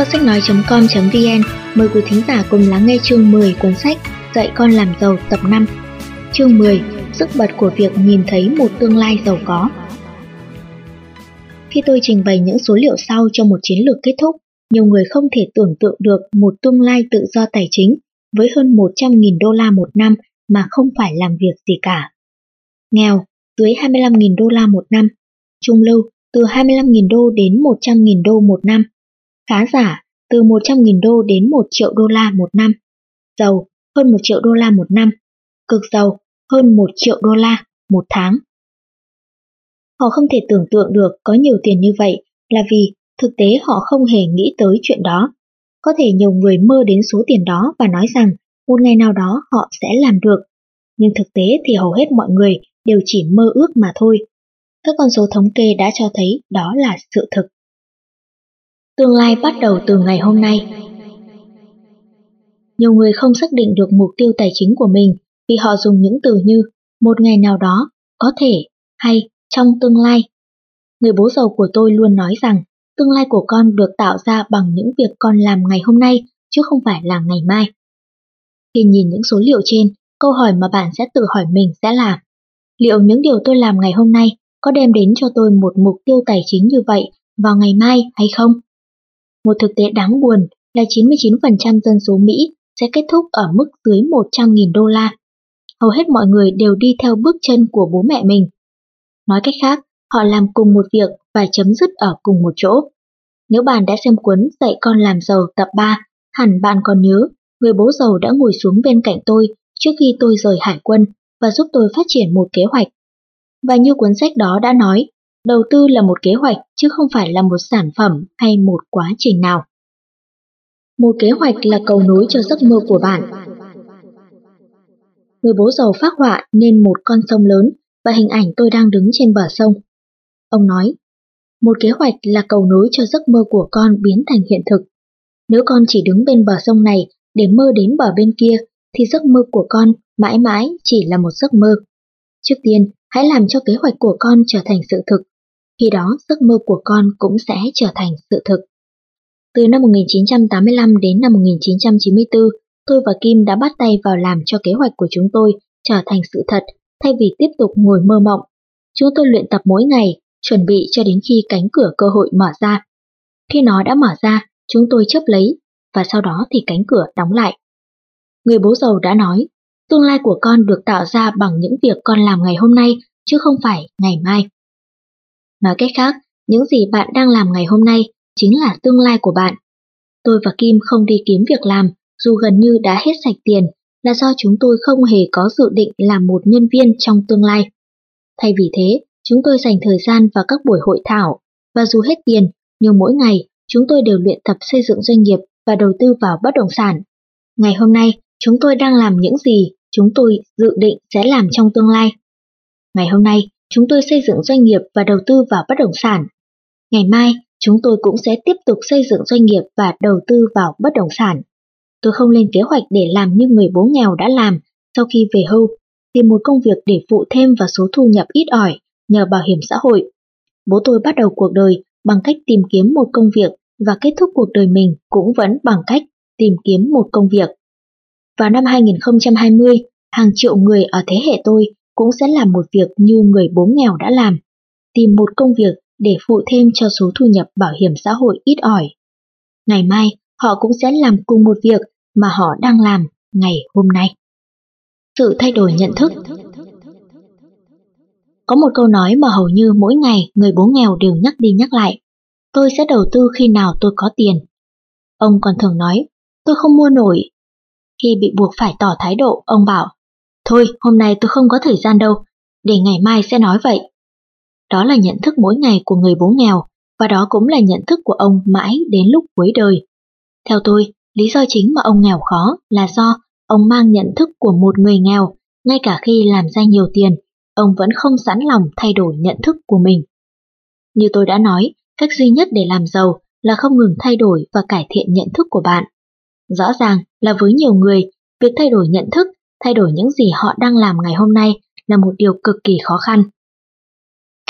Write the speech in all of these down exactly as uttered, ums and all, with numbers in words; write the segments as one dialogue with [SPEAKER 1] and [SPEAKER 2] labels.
[SPEAKER 1] kho sách nói chấm com chấm vn mời quý thính giả cùng lắng nghe chương mười cuốn sách Dạy con làm giàu tập năm. Chương mười. Sức bật của việc nhìn thấy một tương lai giàu có. Khi tôi trình bày những số liệu sau cho một chiến lược kết thúc, nhiều người không thể tưởng tượng được một tương lai tự do tài chính với hơn một trăm nghìn đô la một năm mà không phải làm việc gì cả. Nghèo, dưới hai mươi lăm nghìn đô la một năm. Trung lưu, từ hai mươi lăm nghìn đô đến một trăm nghìn đô một năm. Khá giả, từ một trăm nghìn đô đến một triệu đô la một năm. Giàu, hơn một triệu đô la một năm. Cực giàu, hơn một triệu đô la một tháng. Họ không thể tưởng tượng được có nhiều tiền như vậy là vì thực tế họ không hề nghĩ tới chuyện đó. Có thể nhiều người mơ đến số tiền đó và nói rằng một ngày nào đó họ sẽ làm được. Nhưng thực tế thì hầu hết mọi người đều chỉ mơ ước mà thôi. Các con số thống kê đã cho thấy đó là sự thực. Tương lai bắt đầu từ ngày hôm nay. Nhiều người không xác định được mục tiêu tài chính của mình vì họ dùng những từ như một ngày nào đó, có thể, hay trong tương lai. Người bố giàu của tôi luôn nói rằng tương lai của con được tạo ra bằng những việc con làm ngày hôm nay chứ không phải là ngày mai. Khi nhìn những số liệu trên, câu hỏi mà bạn sẽ tự hỏi mình sẽ là liệu những điều tôi làm ngày hôm nay có đem đến cho tôi một mục tiêu tài chính như vậy vào ngày mai hay không? Một thực tế đáng buồn là chín mươi chín phần trăm dân số Mỹ sẽ kết thúc ở mức dưới một trăm nghìn đô la. Hầu hết mọi người đều đi theo bước chân của bố mẹ mình. Nói cách khác, họ làm cùng một việc và chấm dứt ở cùng một chỗ. Nếu bạn đã xem cuốn Dạy con làm giàu tập ba, hẳn bạn còn nhớ người bố giàu đã ngồi xuống bên cạnh tôi trước khi tôi rời hải quân và giúp tôi phát triển một kế hoạch. Và như cuốn sách đó đã nói, đầu tư là một kế hoạch chứ không phải là một sản phẩm hay một quá trình nào. Một kế hoạch là cầu nối cho giấc mơ của bạn. Người bố giàu phác họa nên một con sông lớn và hình ảnh tôi đang đứng trên bờ sông. Ông nói, một kế hoạch là cầu nối cho giấc mơ của con biến thành hiện thực. Nếu con chỉ đứng bên bờ sông này để mơ đến bờ bên kia, thì giấc mơ của con mãi mãi chỉ là một giấc mơ. Trước tiên, hãy làm cho kế hoạch của con trở thành sự thực. Khi đó, giấc mơ của con cũng sẽ trở thành sự thực. Từ năm một nghìn chín trăm tám mươi lăm đến năm một nghìn chín trăm chín mươi tư, tôi và Kim đã bắt tay vào làm cho kế hoạch của chúng tôi trở thành sự thật, thay vì tiếp tục ngồi mơ mộng. Chúng tôi luyện tập mỗi ngày, chuẩn bị cho đến khi cánh cửa cơ hội mở ra. Khi nó đã mở ra, chúng tôi chấp lấy, và sau đó thì cánh cửa đóng lại. Người bố giàu đã nói, tương lai của con được tạo ra bằng những việc con làm ngày hôm nay, chứ không phải ngày mai. Nói cách khác, những gì bạn đang làm ngày hôm nay chính là tương lai của bạn. Tôi và Kim không đi kiếm việc làm, dù gần như đã hết sạch tiền, là do chúng tôi không hề có dự định làm một nhân viên trong tương lai. Thay vì thế, chúng tôi dành thời gian vào các buổi hội thảo, và dù hết tiền, nhưng mỗi ngày chúng tôi đều luyện tập xây dựng doanh nghiệp và đầu tư vào bất động sản. Ngày hôm nay, chúng tôi đang làm những gì chúng tôi dự định sẽ làm trong tương lai. Ngày hôm nay, chúng tôi xây dựng doanh nghiệp và đầu tư vào bất động sản. Ngày mai, chúng tôi cũng sẽ tiếp tục xây dựng doanh nghiệp và đầu tư vào bất động sản. Tôi không lên kế hoạch để làm như người bố nghèo đã làm sau khi về hưu, tìm một công việc để phụ thêm vào số thu nhập ít ỏi nhờ bảo hiểm xã hội. Bố tôi bắt đầu cuộc đời bằng cách tìm kiếm một công việc và kết thúc cuộc đời mình cũng vẫn bằng cách tìm kiếm một công việc. Vào năm hai nghìn không trăm hai mươi, hàng triệu người ở thế hệ tôi cũng sẽ làm một việc như người bố nghèo đã làm, tìm một công việc để phụ thêm cho số thu nhập bảo hiểm xã hội ít ỏi. Ngày mai, họ cũng sẽ làm cùng một việc mà họ đang làm ngày hôm nay. Sự thay đổi nhận thức. Có một câu nói mà hầu như mỗi ngày người bố nghèo đều nhắc đi nhắc lại. Tôi sẽ đầu tư khi nào tôi có tiền. Ông còn thường nói, tôi không mua nổi. Khi bị buộc phải tỏ thái độ, ông bảo, thôi hôm nay tôi không có thời gian đâu, để ngày mai sẽ nói vậy. Đó là nhận thức mỗi ngày của người bố nghèo, và đó cũng là nhận thức của ông mãi đến lúc cuối đời. Theo tôi, lý do chính mà ông nghèo khó là do ông mang nhận thức của một người nghèo, ngay cả khi làm ra nhiều tiền, ông vẫn không sẵn lòng thay đổi nhận thức của mình. Như tôi đã nói, cách duy nhất để làm giàu là không ngừng thay đổi và cải thiện nhận thức của bạn. Rõ ràng là với nhiều người, việc thay đổi nhận thức, thay đổi những gì họ đang làm ngày hôm nay là một điều cực kỳ khó khăn.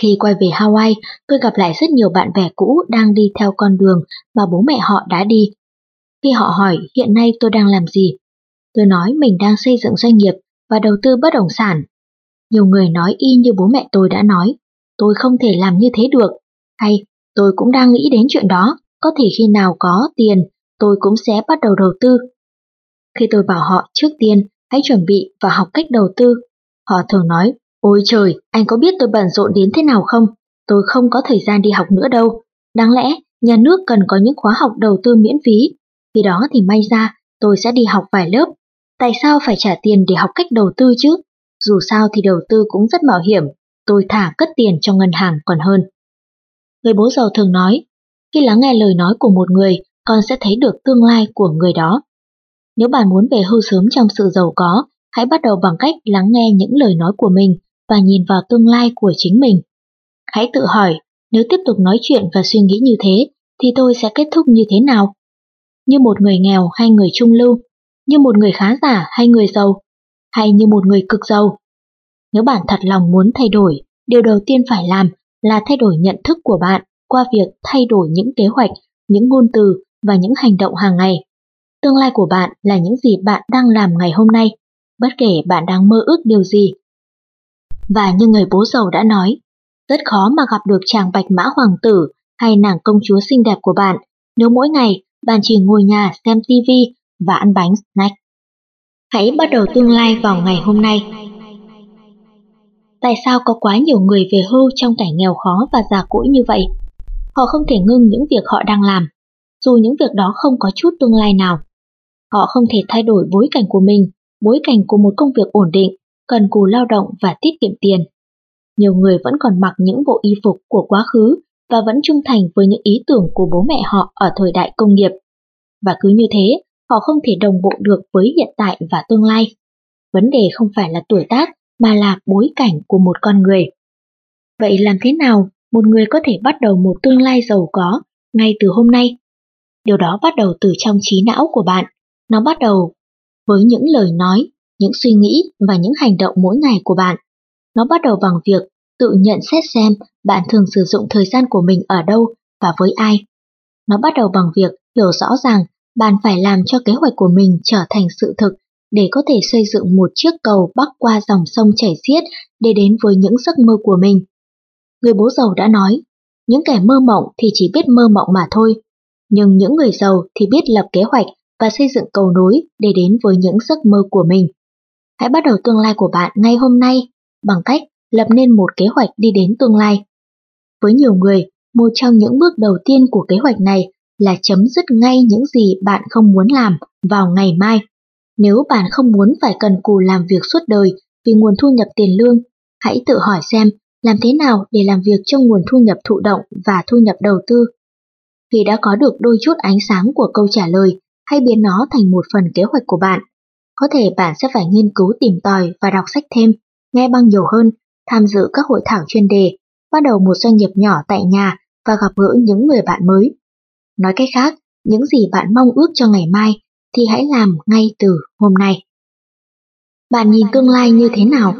[SPEAKER 1] Khi quay về Hawaii, tôi gặp lại rất nhiều bạn bè cũ đang đi theo con đường mà bố mẹ họ đã đi. Khi họ hỏi hiện nay tôi đang làm gì, tôi nói mình đang xây dựng doanh nghiệp và đầu tư bất động sản. Nhiều người nói y như bố mẹ tôi đã nói, tôi không thể làm như thế được, hay tôi cũng đang nghĩ đến chuyện đó, có thể khi nào có tiền, tôi cũng sẽ bắt đầu đầu tư. Khi tôi bảo họ trước tiên hãy chuẩn bị và học cách đầu tư, họ thường nói, ôi trời, anh có biết tôi bận rộn đến thế nào không? Tôi không có thời gian đi học nữa đâu. Đáng lẽ nhà nước cần có những khóa học đầu tư miễn phí, khi đó thì may ra tôi sẽ đi học vài lớp. Tại sao phải trả tiền để học cách đầu tư chứ? Dù sao thì đầu tư cũng rất mạo hiểm, tôi thả cất tiền trong ngân hàng còn hơn. Người bố giàu thường nói, khi lắng nghe lời nói của một người, con sẽ thấy được tương lai của người đó. Nếu bạn muốn về hưu sớm trong sự giàu có, hãy bắt đầu bằng cách lắng nghe những lời nói của mình và nhìn vào tương lai của chính mình. Hãy tự hỏi, nếu tiếp tục nói chuyện và suy nghĩ như thế, thì tôi sẽ kết thúc như thế nào? Như một người nghèo hay người trung lưu? Như một người khá giả hay người giàu? Hay như một người cực giàu? Nếu bạn thật lòng muốn thay đổi, điều đầu tiên phải làm là thay đổi nhận thức của bạn qua việc thay đổi những kế hoạch, những ngôn từ và những hành động hàng ngày. Tương lai của bạn là những gì bạn đang làm ngày hôm nay, bất kể bạn đang mơ ước điều gì. Và như người bố giàu đã nói, rất khó mà gặp được chàng bạch mã hoàng tử hay nàng công chúa xinh đẹp của bạn nếu mỗi ngày bạn chỉ ngồi nhà xem tivi và ăn bánh snack. Hãy bắt đầu tương lai vào ngày hôm nay. Tại sao có quá nhiều người về hưu trong cảnh nghèo khó và già cỗi như vậy? Họ không thể ngưng những việc họ đang làm, dù những việc đó không có chút tương lai nào. Họ không thể thay đổi bối cảnh của mình, bối cảnh của một công việc ổn định, cần cù lao động và tiết kiệm tiền. Nhiều người vẫn còn mặc những bộ y phục của quá khứ và vẫn trung thành với những ý tưởng của bố mẹ họ ở thời đại công nghiệp. Và cứ như thế, họ không thể đồng bộ được với hiện tại và tương lai. Vấn đề không phải là tuổi tác, mà là bối cảnh của một con người. Vậy làm thế nào một người có thể bắt đầu một tương lai giàu có ngay từ hôm nay? Điều đó bắt đầu từ trong trí não của bạn. Nó bắt đầu với những lời nói, những suy nghĩ và những hành động mỗi ngày của bạn. Nó bắt đầu bằng việc tự nhận xét xem bạn thường sử dụng thời gian của mình ở đâu và với ai. Nó bắt đầu bằng việc hiểu rõ ràng bạn phải làm cho kế hoạch của mình trở thành sự thực để có thể xây dựng một chiếc cầu bắc qua dòng sông chảy xiết để đến với những giấc mơ của mình. Người bố giàu đã nói, những kẻ mơ mộng thì chỉ biết mơ mộng mà thôi, nhưng những người giàu thì biết lập kế hoạch và xây dựng cầu nối để đến với những giấc mơ của mình. Hãy bắt đầu tương lai của bạn ngay hôm nay bằng cách lập nên một kế hoạch đi đến tương lai. Với nhiều người, một trong những bước đầu tiên của kế hoạch này là chấm dứt ngay những gì bạn không muốn làm vào ngày mai. Nếu bạn không muốn phải cần cù làm việc suốt đời vì nguồn thu nhập tiền lương, hãy tự hỏi xem làm thế nào để làm việc cho nguồn thu nhập thụ động và thu nhập đầu tư. Khi đã có được đôi chút ánh sáng của câu trả lời, hãy biến nó thành một phần kế hoạch của bạn. Có thể bạn sẽ phải nghiên cứu tìm tòi và đọc sách thêm, nghe băng nhiều hơn, tham dự các hội thảo chuyên đề, bắt đầu một doanh nghiệp nhỏ tại nhà và gặp gỡ những người bạn mới. Nói cách khác, những gì bạn mong ước cho ngày mai thì hãy làm ngay từ hôm nay. Bạn nhìn tương lai như thế nào?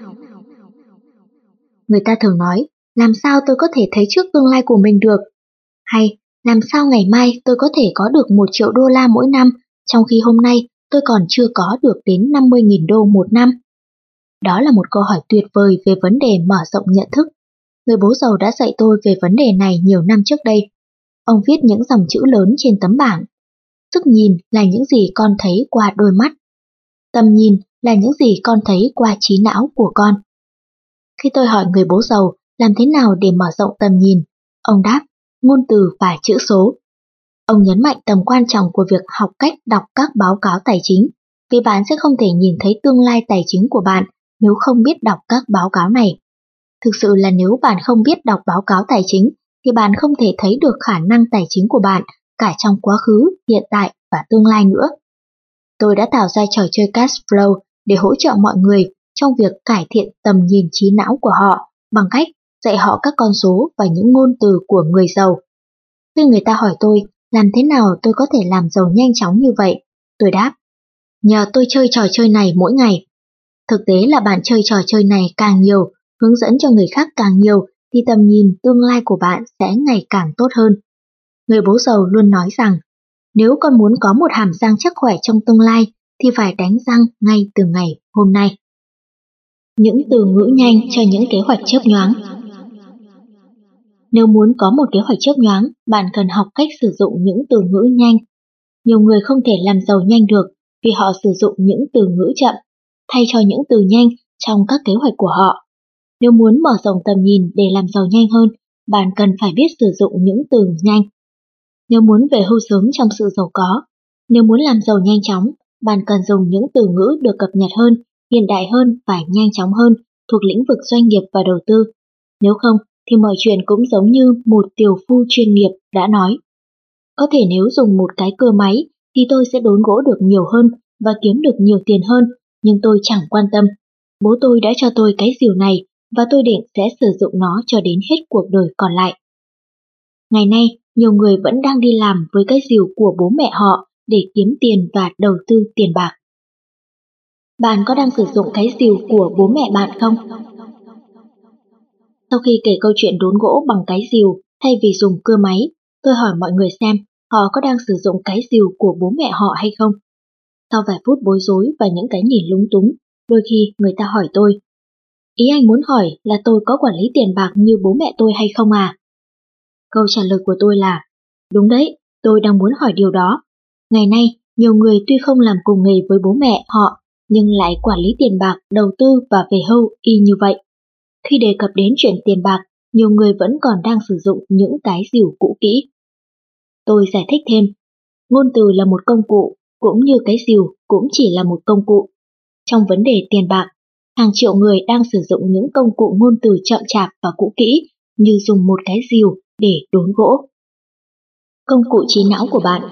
[SPEAKER 1] Người ta thường nói, làm sao tôi có thể thấy trước tương lai của mình được? Hay, làm sao ngày mai tôi có thể có được một triệu đô la mỗi năm, trong khi hôm nay tôi còn chưa có được đến năm mươi nghìn đô một năm? Đó là một câu hỏi tuyệt vời về vấn đề mở rộng nhận thức. Người bố giàu đã dạy tôi về vấn đề này nhiều năm trước đây. Ông viết những dòng chữ lớn trên tấm bảng. Sức nhìn là những gì con thấy qua đôi mắt. Tầm nhìn là những gì con thấy qua trí não của con. Khi tôi hỏi người bố giàu làm thế nào để mở rộng tầm nhìn, ông đáp, ngôn từ và chữ số. Ông nhấn mạnh tầm quan trọng của việc học cách đọc các báo cáo tài chính, vì bạn sẽ không thể nhìn thấy tương lai tài chính của bạn nếu không biết đọc các báo cáo này. Thực sự là nếu bạn không biết đọc báo cáo tài chính, thì bạn không thể thấy được khả năng tài chính của bạn cả trong quá khứ, hiện tại và tương lai nữa. Tôi đã tạo ra trò chơi Cash Flow để hỗ trợ mọi người trong việc cải thiện tầm nhìn trí não của họ bằng cách dạy họ các con số và những ngôn từ của người giàu. Khi người ta hỏi tôi làm thế nào tôi có thể làm giàu nhanh chóng như vậy, tôi đáp, nhờ tôi chơi trò chơi này mỗi ngày. Thực tế là bạn chơi trò chơi này càng nhiều, hướng dẫn cho người khác càng nhiều thì tầm nhìn tương lai của bạn sẽ ngày càng tốt hơn. Người bố giàu luôn nói rằng, nếu con muốn có một hàm răng chắc khỏe trong tương lai thì phải đánh răng ngay từ ngày hôm nay. Những từ ngữ nhanh cho những kế hoạch chớp nhoáng. Nếu muốn có một kế hoạch chớp nhoáng, bạn cần học cách sử dụng những từ ngữ nhanh. Nhiều người không thể làm giàu nhanh được vì họ sử dụng những từ ngữ chậm, thay cho những từ nhanh trong các kế hoạch của họ. Nếu muốn mở rộng tầm nhìn để làm giàu nhanh hơn, bạn cần phải biết sử dụng những từ nhanh. Nếu muốn về hưu sớm trong sự giàu có, nếu muốn làm giàu nhanh chóng, bạn cần dùng những từ ngữ được cập nhật hơn, hiện đại hơn và nhanh chóng hơn thuộc lĩnh vực doanh nghiệp và đầu tư. Nếu không, thì mọi chuyện cũng giống như một tiểu phu chuyên nghiệp đã nói. Có thể nếu dùng một cái cưa máy thì tôi sẽ đốn gỗ được nhiều hơn và kiếm được nhiều tiền hơn, nhưng tôi chẳng quan tâm. Bố tôi đã cho tôi cái rìu này và tôi định sẽ sử dụng nó cho đến hết cuộc đời còn lại. Ngày nay, nhiều người vẫn đang đi làm với cái rìu của bố mẹ họ để kiếm tiền và đầu tư tiền bạc. Bạn có đang sử dụng cái rìu của bố mẹ bạn không? Sau khi kể câu chuyện đốn gỗ bằng cái rìu thay vì dùng cưa máy, tôi hỏi mọi người xem họ có đang sử dụng cái rìu của bố mẹ họ hay không. Sau vài phút bối rối và những cái nhìn lúng túng, đôi khi người ta hỏi tôi, ý anh muốn hỏi là tôi có quản lý tiền bạc như bố mẹ tôi hay không à? Câu trả lời của tôi là, đúng đấy, tôi đang muốn hỏi điều đó. Ngày nay, nhiều người tuy không làm cùng nghề với bố mẹ họ, nhưng lại quản lý tiền bạc, đầu tư và về hưu y như vậy. Khi đề cập đến chuyện tiền bạc, nhiều người vẫn còn đang sử dụng những cái rìu cũ kỹ. Tôi giải thích thêm, ngôn từ là một công cụ, cũng như cái rìu cũng chỉ là một công cụ. Trong vấn đề tiền bạc, hàng triệu người đang sử dụng những công cụ ngôn từ chậm chạp và cũ kỹ như dùng một cái rìu để đốn gỗ. Công cụ trí não của bạn.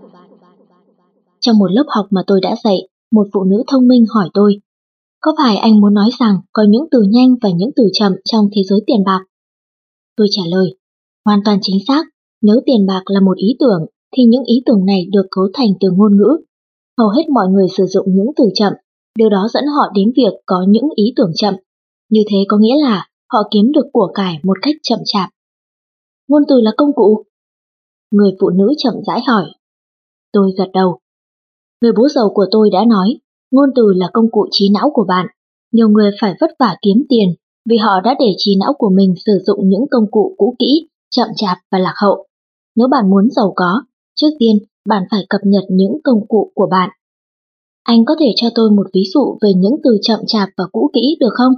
[SPEAKER 1] Trong một lớp học mà tôi đã dạy, một phụ nữ thông minh hỏi tôi, có phải anh muốn nói rằng có những từ nhanh và những từ chậm trong thế giới tiền bạc? Tôi trả lời, hoàn toàn chính xác, nếu tiền bạc là một ý tưởng thì những ý tưởng này được cấu thành từ ngôn ngữ. Hầu hết mọi người sử dụng những từ chậm, điều đó dẫn họ đến việc có những ý tưởng chậm. Như thế có nghĩa là họ kiếm được của cải một cách chậm chạp. Ngôn từ là công cụ? Người phụ nữ chậm rãi hỏi. Tôi gật đầu. Người bố giàu của tôi đã nói, ngôn từ là công cụ trí não của bạn. Nhiều người phải vất vả kiếm tiền vì họ đã để trí não của mình sử dụng những công cụ cũ kỹ, chậm chạp và lạc hậu. Nếu bạn muốn giàu có, trước tiên bạn phải cập nhật những công cụ của bạn. Anh có thể cho tôi một ví dụ về những từ chậm chạp và cũ kỹ được không?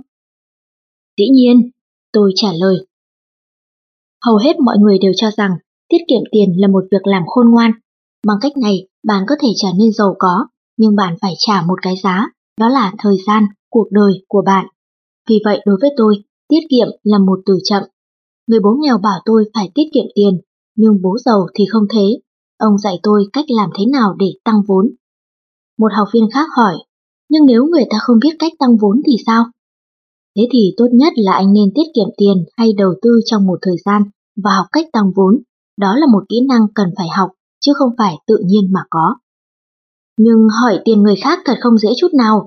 [SPEAKER 1] Dĩ nhiên, tôi trả lời. Hầu hết mọi người đều cho rằng tiết kiệm tiền là một việc làm khôn ngoan. Bằng cách này, bạn có thể trở nên giàu có, nhưng bạn phải trả một cái giá, đó là thời gian, cuộc đời của bạn. Vì vậy đối với tôi, tiết kiệm là một từ chậm. Người bố nghèo bảo tôi phải tiết kiệm tiền, nhưng bố giàu thì không thế. Ông dạy tôi cách làm thế nào để tăng vốn. Một học viên khác hỏi, nhưng nếu người ta không biết cách tăng vốn thì sao? Thế thì tốt nhất là anh nên tiết kiệm tiền hay đầu tư trong một thời gian và học cách tăng vốn. Đó là một kỹ năng cần phải học, chứ không phải tự nhiên mà có. Nhưng hỏi tiền người khác thật không dễ chút nào.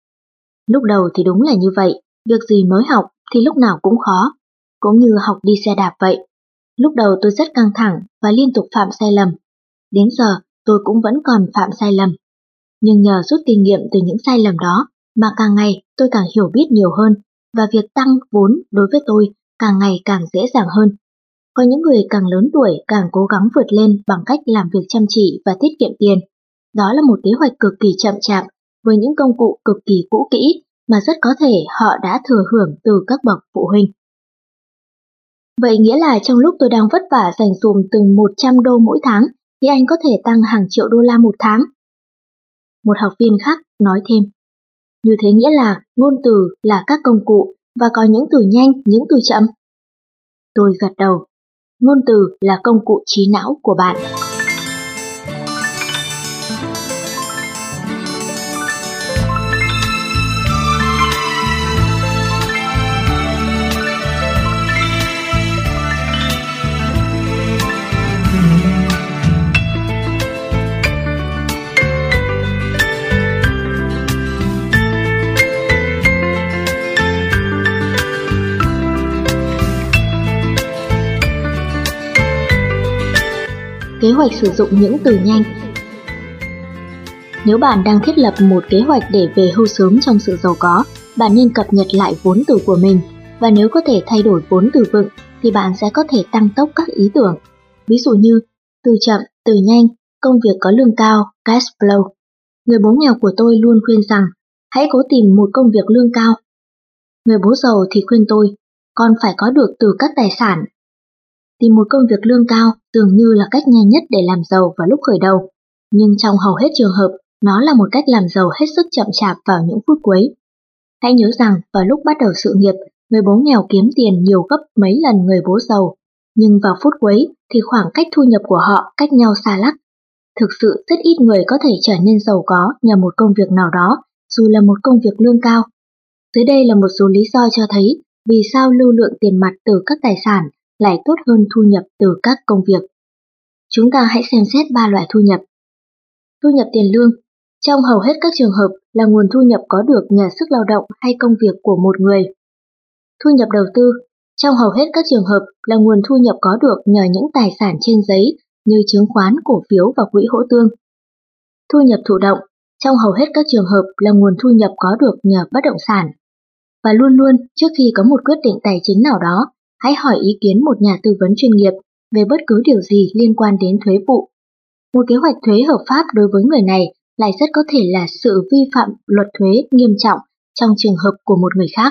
[SPEAKER 1] Lúc đầu thì đúng là như vậy, việc gì mới học thì lúc nào cũng khó, cũng như học đi xe đạp vậy. Lúc đầu tôi rất căng thẳng và liên tục phạm sai lầm. Đến giờ tôi cũng vẫn còn phạm sai lầm. Nhưng nhờ rút kinh nghiệm từ những sai lầm đó mà càng ngày tôi càng hiểu biết nhiều hơn và việc tăng vốn đối với tôi càng ngày càng dễ dàng hơn. Có những người càng lớn tuổi càng cố gắng vượt lên bằng cách làm việc chăm chỉ và tiết kiệm tiền. Đó là một kế hoạch cực kỳ chậm chạp với những công cụ cực kỳ cũ kỹ mà rất có thể họ đã thừa hưởng từ các bậc phụ huynh. Vậy nghĩa là trong lúc tôi đang vất vả dành dụm từng một trăm đô mỗi tháng thì anh có thể tăng hàng triệu đô la một tháng. Một học viên khác nói thêm, như thế nghĩa là ngôn từ là các công cụ và có những từ nhanh, những từ chậm. Tôi gật đầu, ngôn từ là công cụ trí não của bạn. Kế hoạch sử dụng những từ nhanh. Nếu bạn đang thiết lập một kế hoạch để về hưu sớm trong sự giàu có, bạn nên cập nhật lại vốn từ của mình, và nếu có thể thay đổi vốn từ vựng thì bạn sẽ có thể tăng tốc các ý tưởng. Ví dụ như từ chậm, từ nhanh, công việc có lương cao, cash flow. Người bố nghèo của tôi luôn khuyên rằng hãy cố tìm một công việc lương cao. Người bố giàu thì khuyên tôi, con phải có được từ các tài sản. Tìm một công việc lương cao dường như là cách nhanh nhất để làm giàu vào lúc khởi đầu, nhưng trong hầu hết trường hợp, nó là một cách làm giàu hết sức chậm chạp vào những phút cuối. Hãy nhớ rằng vào lúc bắt đầu sự nghiệp, người bố nghèo kiếm tiền nhiều gấp mấy lần người bố giàu, nhưng vào phút cuối thì khoảng cách thu nhập của họ cách nhau xa lắc. Thực sự rất ít người có thể trở nên giàu có nhờ một công việc nào đó, dù là một công việc lương cao. Dưới đây là một số lý do cho thấy vì sao lưu lượng tiền mặt từ các tài sản lại tốt hơn thu nhập từ các công việc. Chúng ta hãy xem xét ba loại thu nhập. Thu nhập tiền lương, trong hầu hết các trường hợp là nguồn thu nhập có được nhờ sức lao động hay công việc của một người. Thu nhập đầu tư, trong hầu hết các trường hợp là nguồn thu nhập có được nhờ những tài sản trên giấy như chứng khoán, cổ phiếu và quỹ hỗ tương. Thu nhập thụ động, trong hầu hết các trường hợp là nguồn thu nhập có được nhờ bất động sản. Và luôn luôn trước khi có một quyết định tài chính nào đó, hãy hỏi ý kiến một nhà tư vấn chuyên nghiệp về bất cứ điều gì liên quan đến thuế vụ. Một kế hoạch thuế hợp pháp đối với người này lại rất có thể là sự vi phạm luật thuế nghiêm trọng trong trường hợp của một người khác.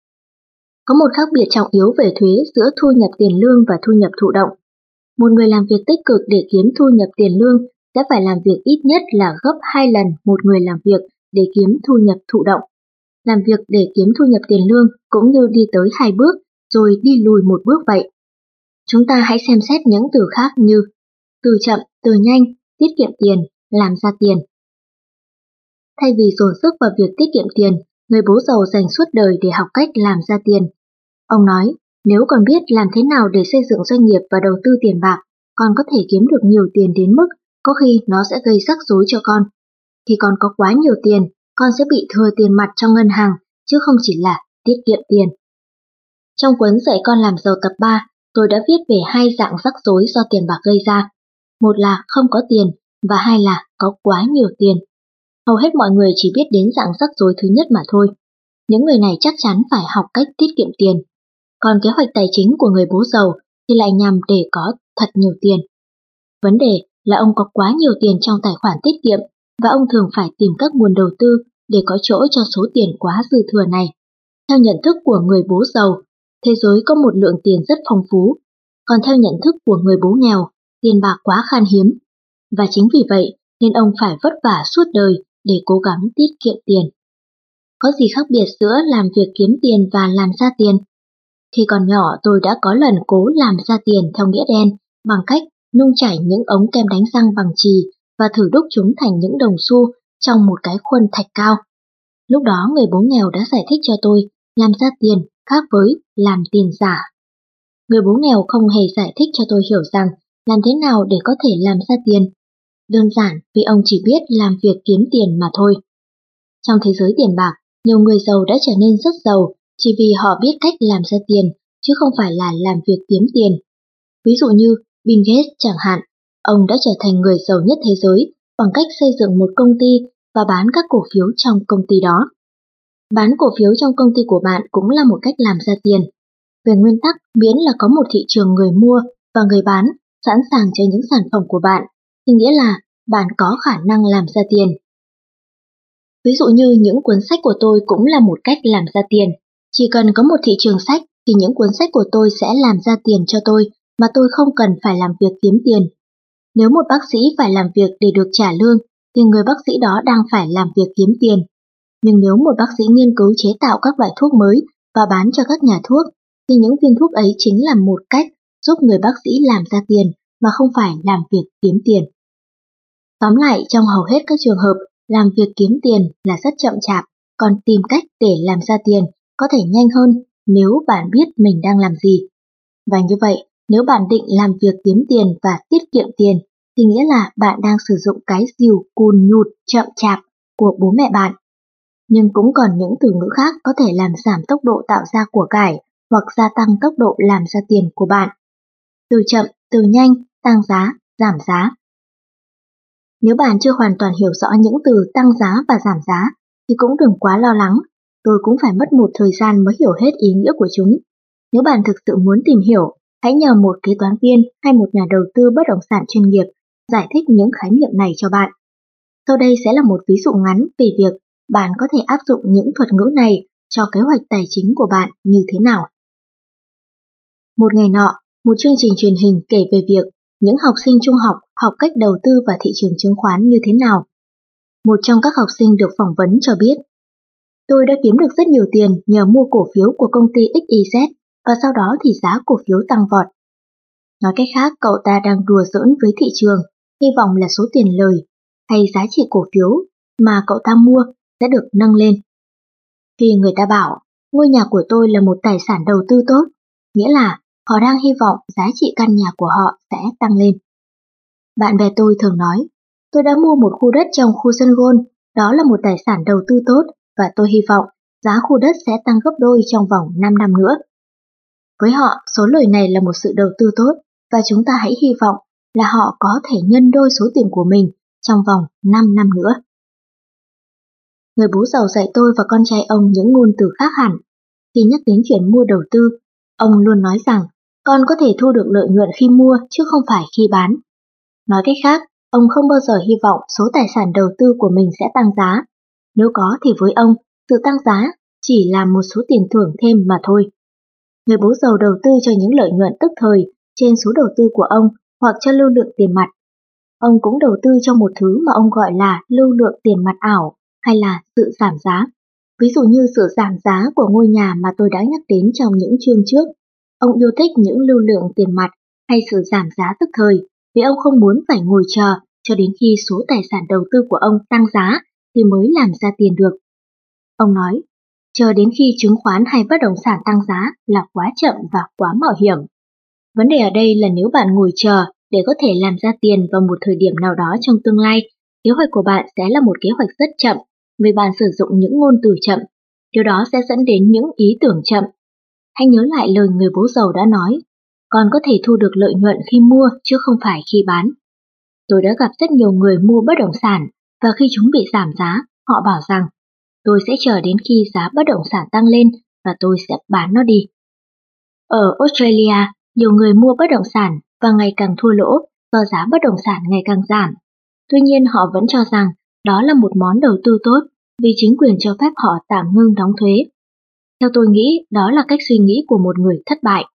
[SPEAKER 1] Có một khác biệt trọng yếu về thuế giữa thu nhập tiền lương và thu nhập thụ động. Một người làm việc tích cực để kiếm thu nhập tiền lương sẽ phải làm việc ít nhất là gấp hai lần một người làm việc để kiếm thu nhập thụ động. Làm việc để kiếm thu nhập tiền lương cũng như đi tới hai bước rồi đi lùi một bước vậy. Chúng ta hãy xem xét những từ khác như từ chậm, từ nhanh, tiết kiệm tiền, làm ra tiền. Thay vì dồn sức vào việc tiết kiệm tiền, người bố giàu dành suốt đời để học cách làm ra tiền. Ông nói, nếu còn biết làm thế nào để xây dựng doanh nghiệp và đầu tư tiền bạc, con có thể kiếm được nhiều tiền đến mức có khi nó sẽ gây rắc rối cho con. Khi con có quá nhiều tiền, con sẽ bị thừa tiền mặt trong ngân hàng, chứ không chỉ là tiết kiệm tiền. Trong cuốn Dạy con làm giàu tập ba, tôi đã viết về hai dạng rắc rối do tiền bạc gây ra. Một là không có tiền, và hai là có quá nhiều tiền. Hầu hết mọi người chỉ biết đến dạng rắc rối thứ nhất mà thôi. Những người này chắc chắn phải học cách tiết kiệm tiền. Còn kế hoạch tài chính của người bố giàu thì lại nhằm để có thật nhiều tiền. Vấn đề là ông có quá nhiều tiền trong tài khoản tiết kiệm và ông thường phải tìm các nguồn đầu tư để có chỗ cho số tiền quá dư thừa này. Theo nhận thức của người bố giàu, thế giới có một lượng tiền rất phong phú, còn theo nhận thức của người bố nghèo, tiền bạc quá khan hiếm. Và chính vì vậy nên ông phải vất vả suốt đời để cố gắng tiết kiệm tiền. Có gì khác biệt giữa làm việc kiếm tiền và làm ra tiền? Khi còn nhỏ tôi đã có lần cố làm ra tiền theo nghĩa đen bằng cách nung chảy những ống kem đánh răng bằng chì và thử đúc chúng thành những đồng xu trong một cái khuôn thạch cao. Lúc đó người bố nghèo đã giải thích cho tôi làm ra tiền khác với làm tiền giả. Người bố nghèo không hề giải thích cho tôi hiểu rằng làm thế nào để có thể làm ra tiền. Đơn giản vì ông chỉ biết làm việc kiếm tiền mà thôi. Trong thế giới tiền bạc, nhiều người giàu đã trở nên rất giàu chỉ vì họ biết cách làm ra tiền, chứ không phải là làm việc kiếm tiền. Ví dụ như Bill Gates chẳng hạn, ông đã trở thành người giàu nhất thế giới bằng cách xây dựng một công ty và bán các cổ phiếu trong công ty đó. Bán cổ phiếu trong công ty của bạn cũng là một cách làm ra tiền. Về nguyên tắc, miễn là có một thị trường người mua và người bán sẵn sàng cho những sản phẩm của bạn, thì nghĩa là bạn có khả năng làm ra tiền. Ví dụ như những cuốn sách của tôi cũng là một cách làm ra tiền. Chỉ cần có một thị trường sách thì những cuốn sách của tôi sẽ làm ra tiền cho tôi mà tôi không cần phải làm việc kiếm tiền. Nếu một bác sĩ phải làm việc để được trả lương thì người bác sĩ đó đang phải làm việc kiếm tiền. Nhưng nếu một bác sĩ nghiên cứu chế tạo các loại thuốc mới và bán cho các nhà thuốc thì những viên thuốc ấy chính là một cách giúp người bác sĩ làm ra tiền mà không phải làm việc kiếm tiền. Tóm lại, trong hầu hết các trường hợp, làm việc kiếm tiền là rất chậm chạp, còn tìm cách để làm ra tiền có thể nhanh hơn nếu bạn biết mình đang làm gì. Và như vậy, nếu bạn định làm việc kiếm tiền và tiết kiệm tiền, thì nghĩa là bạn đang sử dụng cái rìu cùn nhụt chậm chạp của bố mẹ bạn. Nhưng cũng còn những từ ngữ khác có thể làm giảm tốc độ tạo ra của cải hoặc gia tăng tốc độ làm ra tiền của bạn. Từ chậm, từ nhanh, tăng giá giảm giá. Nếu bạn chưa hoàn toàn hiểu rõ những từ tăng giá và giảm giá, thì cũng đừng quá lo lắng, tôi cũng phải mất một thời gian mới hiểu hết ý nghĩa của chúng. Nếu bạn thực sự muốn tìm hiểu, hãy nhờ một kế toán viên hay một nhà đầu tư bất động sản chuyên nghiệp giải thích những khái niệm này cho bạn. Sau đây sẽ là một ví dụ ngắn về việc bạn có thể áp dụng những thuật ngữ này cho kế hoạch tài chính của bạn như thế nào. Một ngày nọ, một chương trình truyền hình kể về việc những học sinh trung học học cách đầu tư vào thị trường chứng khoán như thế nào. Một trong các học sinh được phỏng vấn cho biết, tôi đã kiếm được rất nhiều tiền nhờ mua cổ phiếu của công ty ích y dét và sau đó thì giá cổ phiếu tăng vọt. Nói cách khác, cậu ta đang đùa giỡn với thị trường, hy vọng là số tiền lời hay giá trị cổ phiếu mà cậu ta mua sẽ được nâng lên. Khi người ta bảo, ngôi nhà của tôi là một tài sản đầu tư tốt, nghĩa là họ đang hy vọng giá trị căn nhà của họ sẽ tăng lên. Bạn bè tôi thường nói, tôi đã mua một khu đất trong khu sân golf, đó là một tài sản đầu tư tốt và tôi hy vọng giá khu đất sẽ tăng gấp đôi trong vòng năm năm nữa. Với họ, số lời này là một sự đầu tư tốt và chúng ta hãy hy vọng là họ có thể nhân đôi số tiền của mình trong vòng năm năm nữa. Người bố giàu dạy tôi và con trai ông những ngôn từ khác hẳn. Khi nhắc đến chuyện mua đầu tư, ông luôn nói rằng con có thể thu được lợi nhuận khi mua chứ không phải khi bán. Nói cách khác, ông không bao giờ hy vọng số tài sản đầu tư của mình sẽ tăng giá. Nếu có thì với ông, sự tăng giá chỉ là một số tiền thưởng thêm mà thôi. Người bố giàu đầu tư cho những lợi nhuận tức thời trên số đầu tư của ông hoặc cho lưu lượng tiền mặt. Ông cũng đầu tư cho một thứ mà ông gọi là lưu lượng tiền mặt ảo hay là sự giảm giá. Ví dụ như sự giảm giá của ngôi nhà mà tôi đã nhắc đến trong những chương trước. Ông yêu thích những lưu lượng tiền mặt hay sự giảm giá tức thời vì ông không muốn phải ngồi chờ cho đến khi số tài sản đầu tư của ông tăng giá thì mới làm ra tiền được. Ông nói, chờ đến khi chứng khoán hay bất động sản tăng giá là quá chậm và quá mạo hiểm. Vấn đề ở đây là nếu bạn ngồi chờ để có thể làm ra tiền vào một thời điểm nào đó trong tương lai, kế hoạch của bạn sẽ là một kế hoạch rất chậm vì bạn sử dụng những ngôn từ chậm. Điều đó sẽ dẫn đến những ý tưởng chậm. Hãy nhớ lại lời người bố giàu đã nói, con có thể thu được lợi nhuận khi mua chứ không phải khi bán. Tôi đã gặp rất nhiều người mua bất động sản và khi chúng bị giảm giá, họ bảo rằng tôi sẽ chờ đến khi giá bất động sản tăng lên và tôi sẽ bán nó đi. Ở Australia, nhiều người mua bất động sản và ngày càng thua lỗ do giá bất động sản ngày càng giảm. Tuy nhiên họ vẫn cho rằng đó là một món đầu tư tốt vì chính quyền cho phép họ tạm ngưng đóng thuế. Theo tôi nghĩ, đó là cách suy nghĩ của một người thất bại.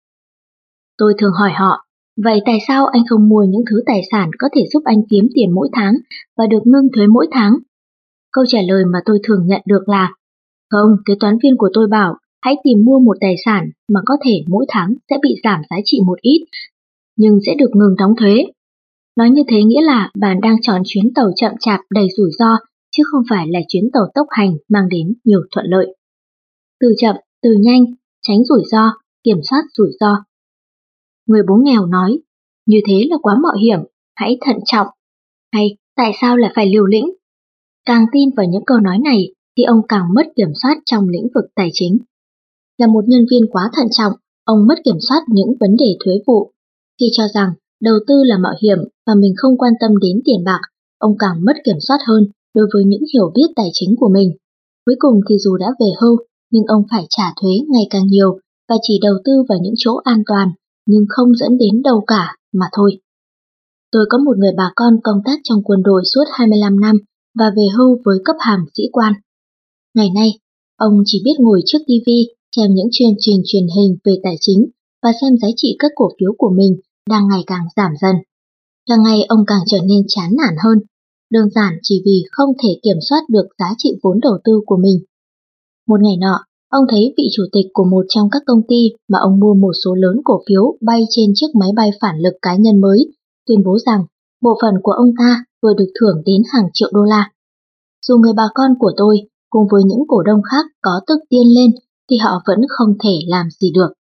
[SPEAKER 1] Tôi thường hỏi họ, vậy tại sao anh không mua những thứ tài sản có thể giúp anh kiếm tiền mỗi tháng và được ngưng thuế mỗi tháng? Câu trả lời mà tôi thường nhận được là, không, kế toán viên của tôi bảo, hãy tìm mua một tài sản mà có thể mỗi tháng sẽ bị giảm giá trị một ít, nhưng sẽ được ngừng đóng thuế. Nói như thế nghĩa là bạn đang chọn chuyến tàu chậm chạp đầy rủi ro, chứ không phải là chuyến tàu tốc hành mang đến nhiều thuận lợi. Từ chậm, từ nhanh, tránh rủi ro, kiểm soát rủi ro. Người bố nghèo nói, như thế là quá mạo hiểm, hãy thận trọng. Hay, tại sao lại phải liều lĩnh? Càng tin vào những câu nói này, thì ông càng mất kiểm soát trong lĩnh vực tài chính. Là một nhân viên quá thận trọng, ông mất kiểm soát những vấn đề thuế vụ. Khi cho rằng đầu tư là mạo hiểm và mình không quan tâm đến tiền bạc, ông càng mất kiểm soát hơn đối với những hiểu biết tài chính của mình. Cuối cùng thì dù đã về hưu, nhưng ông phải trả thuế ngày càng nhiều và chỉ đầu tư vào những chỗ an toàn, nhưng không dẫn đến đâu cả mà thôi. Tôi có một người bà con công tác trong quân đội suốt hai mươi lăm năm và về hưu với cấp hàm sĩ quan. Ngày nay, ông chỉ biết ngồi trước ti vi xem những chương trình truyền hình về tài chính và xem giá trị các cổ phiếu của mình đang ngày càng giảm dần. Càng ngày ông càng trở nên chán nản hơn, đơn giản chỉ vì không thể kiểm soát được giá trị vốn đầu tư của mình. Một ngày nọ, ông thấy vị chủ tịch của một trong các công ty mà ông mua một số lớn cổ phiếu bay trên chiếc máy bay phản lực cá nhân mới, tuyên bố rằng bộ phận của ông ta vừa được thưởng đến hàng triệu đô la. Dù người bà con của tôi cùng với những cổ đông khác có tức điên lên thì họ vẫn không thể làm gì được.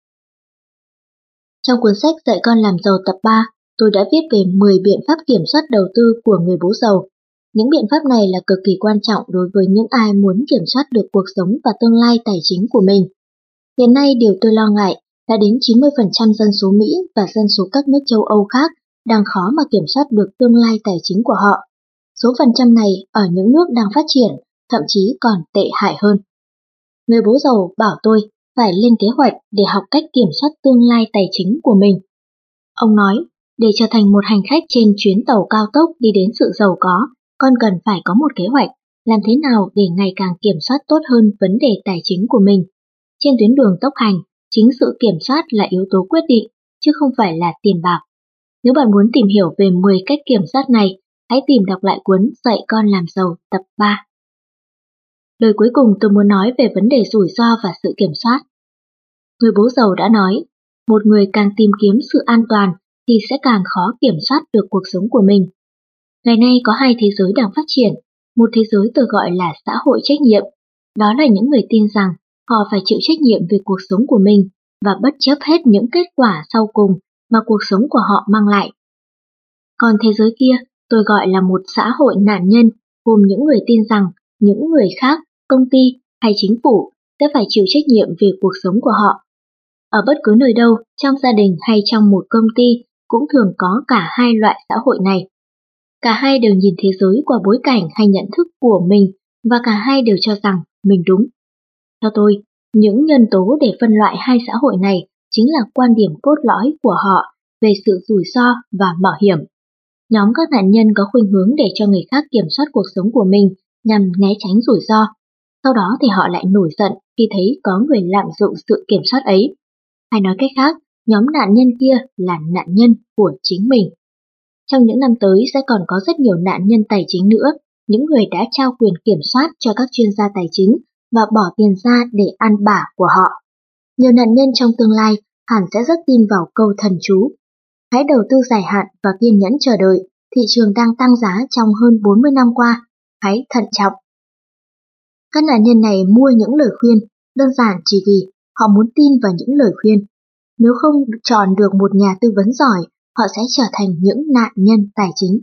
[SPEAKER 1] Trong cuốn sách Dạy con làm giàu tập ba, tôi đã viết về mười biện pháp kiểm soát đầu tư của người bố giàu. Những biện pháp này là cực kỳ quan trọng đối với những ai muốn kiểm soát được cuộc sống và tương lai tài chính của mình. Hiện nay điều tôi lo ngại là đến chín mươi phần trăm dân số Mỹ và dân số các nước châu Âu khác đang khó mà kiểm soát được tương lai tài chính của họ. Số phần trăm này ở những nước đang phát triển thậm chí còn tệ hại hơn. Người bố giàu bảo tôi phải lên kế hoạch để học cách kiểm soát tương lai tài chính của mình. Ông nói, để trở thành một hành khách trên chuyến tàu cao tốc đi đến sự giàu có, con cần phải có một kế hoạch, làm thế nào để ngày càng kiểm soát tốt hơn vấn đề tài chính của mình. Trên tuyến đường tốc hành, chính sự kiểm soát là yếu tố quyết định, chứ không phải là tiền bạc. Nếu bạn muốn tìm hiểu về mười cách kiểm soát này, hãy tìm đọc lại cuốn Dạy con làm giàu tập ba. Lời cuối cùng tôi muốn nói về vấn đề rủi ro và sự kiểm soát. Người bố giàu đã nói, một người càng tìm kiếm sự an toàn thì sẽ càng khó kiểm soát được cuộc sống của mình. Ngày nay có hai thế giới đang phát triển, một thế giới tôi gọi là xã hội trách nhiệm. Đó là những người tin rằng họ phải chịu trách nhiệm về cuộc sống của mình và bất chấp hết những kết quả sau cùng mà cuộc sống của họ mang lại. Còn thế giới kia tôi gọi là một xã hội nạn nhân, gồm những người tin rằng những người khác, công ty hay chính phủ sẽ phải chịu trách nhiệm về cuộc sống của họ. Ở bất cứ nơi đâu, trong gia đình hay trong một công ty cũng thường có cả hai loại xã hội này. Cả hai đều nhìn thế giới qua bối cảnh hay nhận thức của mình và cả hai đều cho rằng mình đúng. Theo tôi, những nhân tố để phân loại hai xã hội này chính là quan điểm cốt lõi của họ về sự rủi ro và mạo hiểm. Nhóm các nạn nhân có khuynh hướng để cho người khác kiểm soát cuộc sống của mình nhằm né tránh rủi ro. Sau đó thì họ lại nổi giận khi thấy có người lạm dụng sự kiểm soát ấy. Hay nói cách khác, nhóm nạn nhân kia là nạn nhân của chính mình. Trong những năm tới sẽ còn có rất nhiều nạn nhân tài chính nữa, những người đã trao quyền kiểm soát cho các chuyên gia tài chính và bỏ tiền ra để ăn bả của họ. Nhiều nạn nhân trong tương lai hẳn sẽ rất tin vào câu thần chú. Hãy đầu tư dài hạn và kiên nhẫn chờ đợi, thị trường đang tăng giá trong hơn bốn mươi năm qua. Hãy thận trọng. Các nạn nhân này mua những lời khuyên, đơn giản chỉ vì họ muốn tin vào những lời khuyên. Nếu không chọn được một nhà tư vấn giỏi, họ sẽ trở thành những nạn nhân tài chính.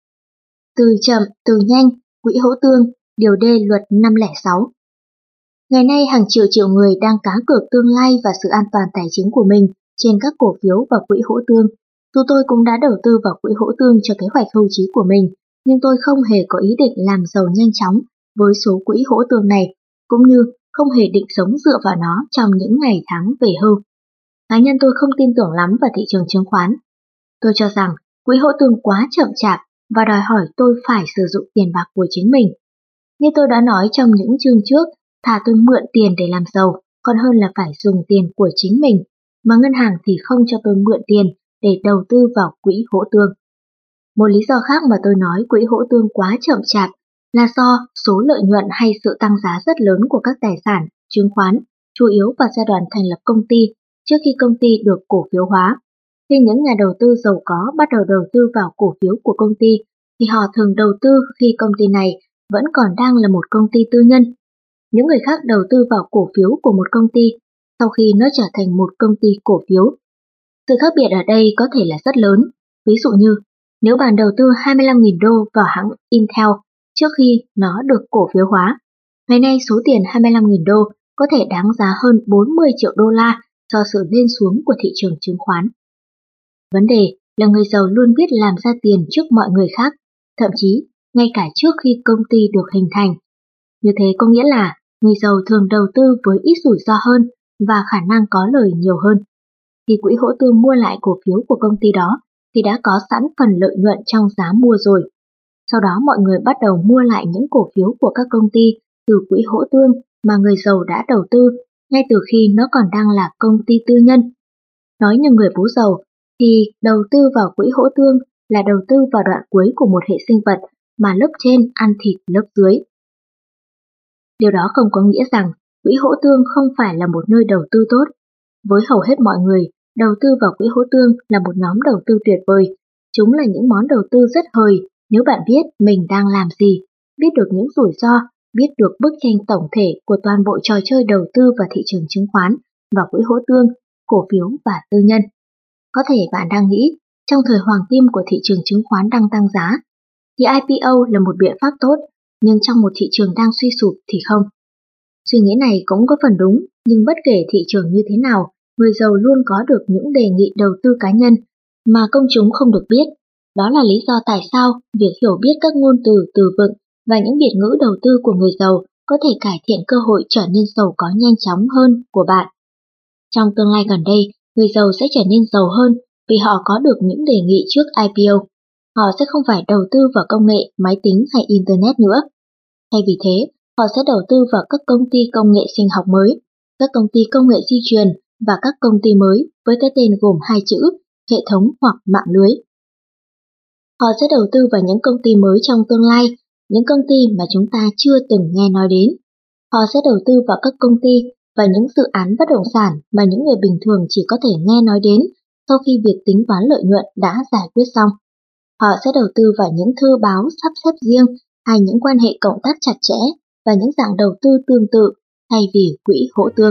[SPEAKER 1] Từ chậm, từ nhanh, quỹ hỗ tương, điều D luật năm không không sáu. Ngày nay hàng triệu triệu người đang cá cược tương lai và sự an toàn tài chính của mình trên các cổ phiếu và quỹ hỗ tương. Dù tôi cũng đã đầu tư vào quỹ hỗ tương cho kế hoạch hưu trí của mình, nhưng tôi không hề có ý định làm giàu nhanh chóng với số quỹ hỗ tương này, cũng như không hề định sống dựa vào nó trong những ngày tháng về hưu. Cá nhân tôi không tin tưởng lắm vào thị trường chứng khoán. Tôi cho rằng quỹ hỗ tương quá chậm chạp và đòi hỏi tôi phải sử dụng tiền bạc của chính mình. Như tôi đã nói trong những chương trước, thà tôi mượn tiền để làm giàu, còn hơn là phải dùng tiền của chính mình, mà ngân hàng thì không cho tôi mượn tiền để đầu tư vào quỹ hỗ tương. Một lý do khác mà tôi nói quỹ hỗ tương quá chậm chạp là do số lợi nhuận hay sự tăng giá rất lớn của các tài sản, chứng khoán, chủ yếu vào giai đoạn thành lập công ty trước khi công ty được cổ phiếu hóa. Khi những nhà đầu tư giàu có bắt đầu đầu tư vào cổ phiếu của công ty, thì họ thường đầu tư khi công ty này vẫn còn đang là một công ty tư nhân. Những người khác đầu tư vào cổ phiếu của một công ty sau khi nó trở thành một công ty cổ phiếu. Sự khác biệt ở đây có thể là rất lớn. Ví dụ như, nếu bạn đầu tư hai mươi lăm nghìn đô vào hãng Intel trước khi nó được cổ phiếu hóa, ngày nay số tiền hai mươi lăm nghìn đô có thể đáng giá hơn bốn mươi triệu đô la do sự lên xuống của thị trường chứng khoán. Vấn đề là người giàu luôn biết làm ra tiền trước mọi người khác, thậm chí ngay cả trước khi công ty được hình thành. Như thế có nghĩa là người giàu thường đầu tư với ít rủi ro hơn và khả năng có lời nhiều hơn. Khi quỹ hỗ tương mua lại cổ phiếu của công ty đó thì đã có sẵn phần lợi nhuận trong giá mua rồi. Sau đó mọi người bắt đầu mua lại những cổ phiếu của các công ty từ quỹ hỗ tương mà người giàu đã đầu tư ngay từ khi nó còn đang là công ty tư nhân. Nói như người bố giàu, thì đầu tư vào quỹ hỗ tương là đầu tư vào đoạn cuối của một hệ sinh vật mà lớp trên ăn thịt lớp dưới. Điều đó không có nghĩa rằng quỹ hỗ tương không phải là một nơi đầu tư tốt. Với hầu hết mọi người, đầu tư vào quỹ hỗ tương là một nhóm đầu tư tuyệt vời. Chúng là những món đầu tư rất hời nếu bạn biết mình đang làm gì, biết được những rủi ro, biết được bức tranh tổng thể của toàn bộ trò chơi đầu tư vào thị trường chứng khoán, vào quỹ hỗ tương, cổ phiếu và tư nhân. Có thể bạn đang nghĩ, trong thời hoàng kim của thị trường chứng khoán đang tăng giá, thì i pê o là một biện pháp tốt, nhưng trong một thị trường đang suy sụp thì không. Suy nghĩ này cũng có phần đúng, nhưng bất kể thị trường như thế nào, người giàu luôn có được những đề nghị đầu tư cá nhân, mà công chúng không được biết. Đó là lý do tại sao việc hiểu biết các ngôn từ, từ vựng và những biệt ngữ đầu tư của người giàu có thể cải thiện cơ hội trở nên giàu có nhanh chóng hơn của bạn. Trong tương lai gần đây, người giàu sẽ trở nên giàu hơn vì họ có được những đề nghị trước i pê o. Họ sẽ không phải đầu tư vào công nghệ, máy tính hay Internet nữa. Thay vì thế, họ sẽ đầu tư vào các công ty công nghệ sinh học mới, các công ty công nghệ di truyền và các công ty mới với cái tên gồm hai chữ, hệ thống hoặc mạng lưới. Họ sẽ đầu tư vào những công ty mới trong tương lai, những công ty mà chúng ta chưa từng nghe nói đến. Họ sẽ đầu tư vào các công ty và những dự án bất động sản mà những người bình thường chỉ có thể nghe nói đến sau khi việc tính toán lợi nhuận đã giải quyết xong. Họ sẽ đầu tư vào những thư báo sắp xếp riêng hay những quan hệ cộng tác chặt chẽ và những dạng đầu tư tương tự thay vì quỹ hỗ tương.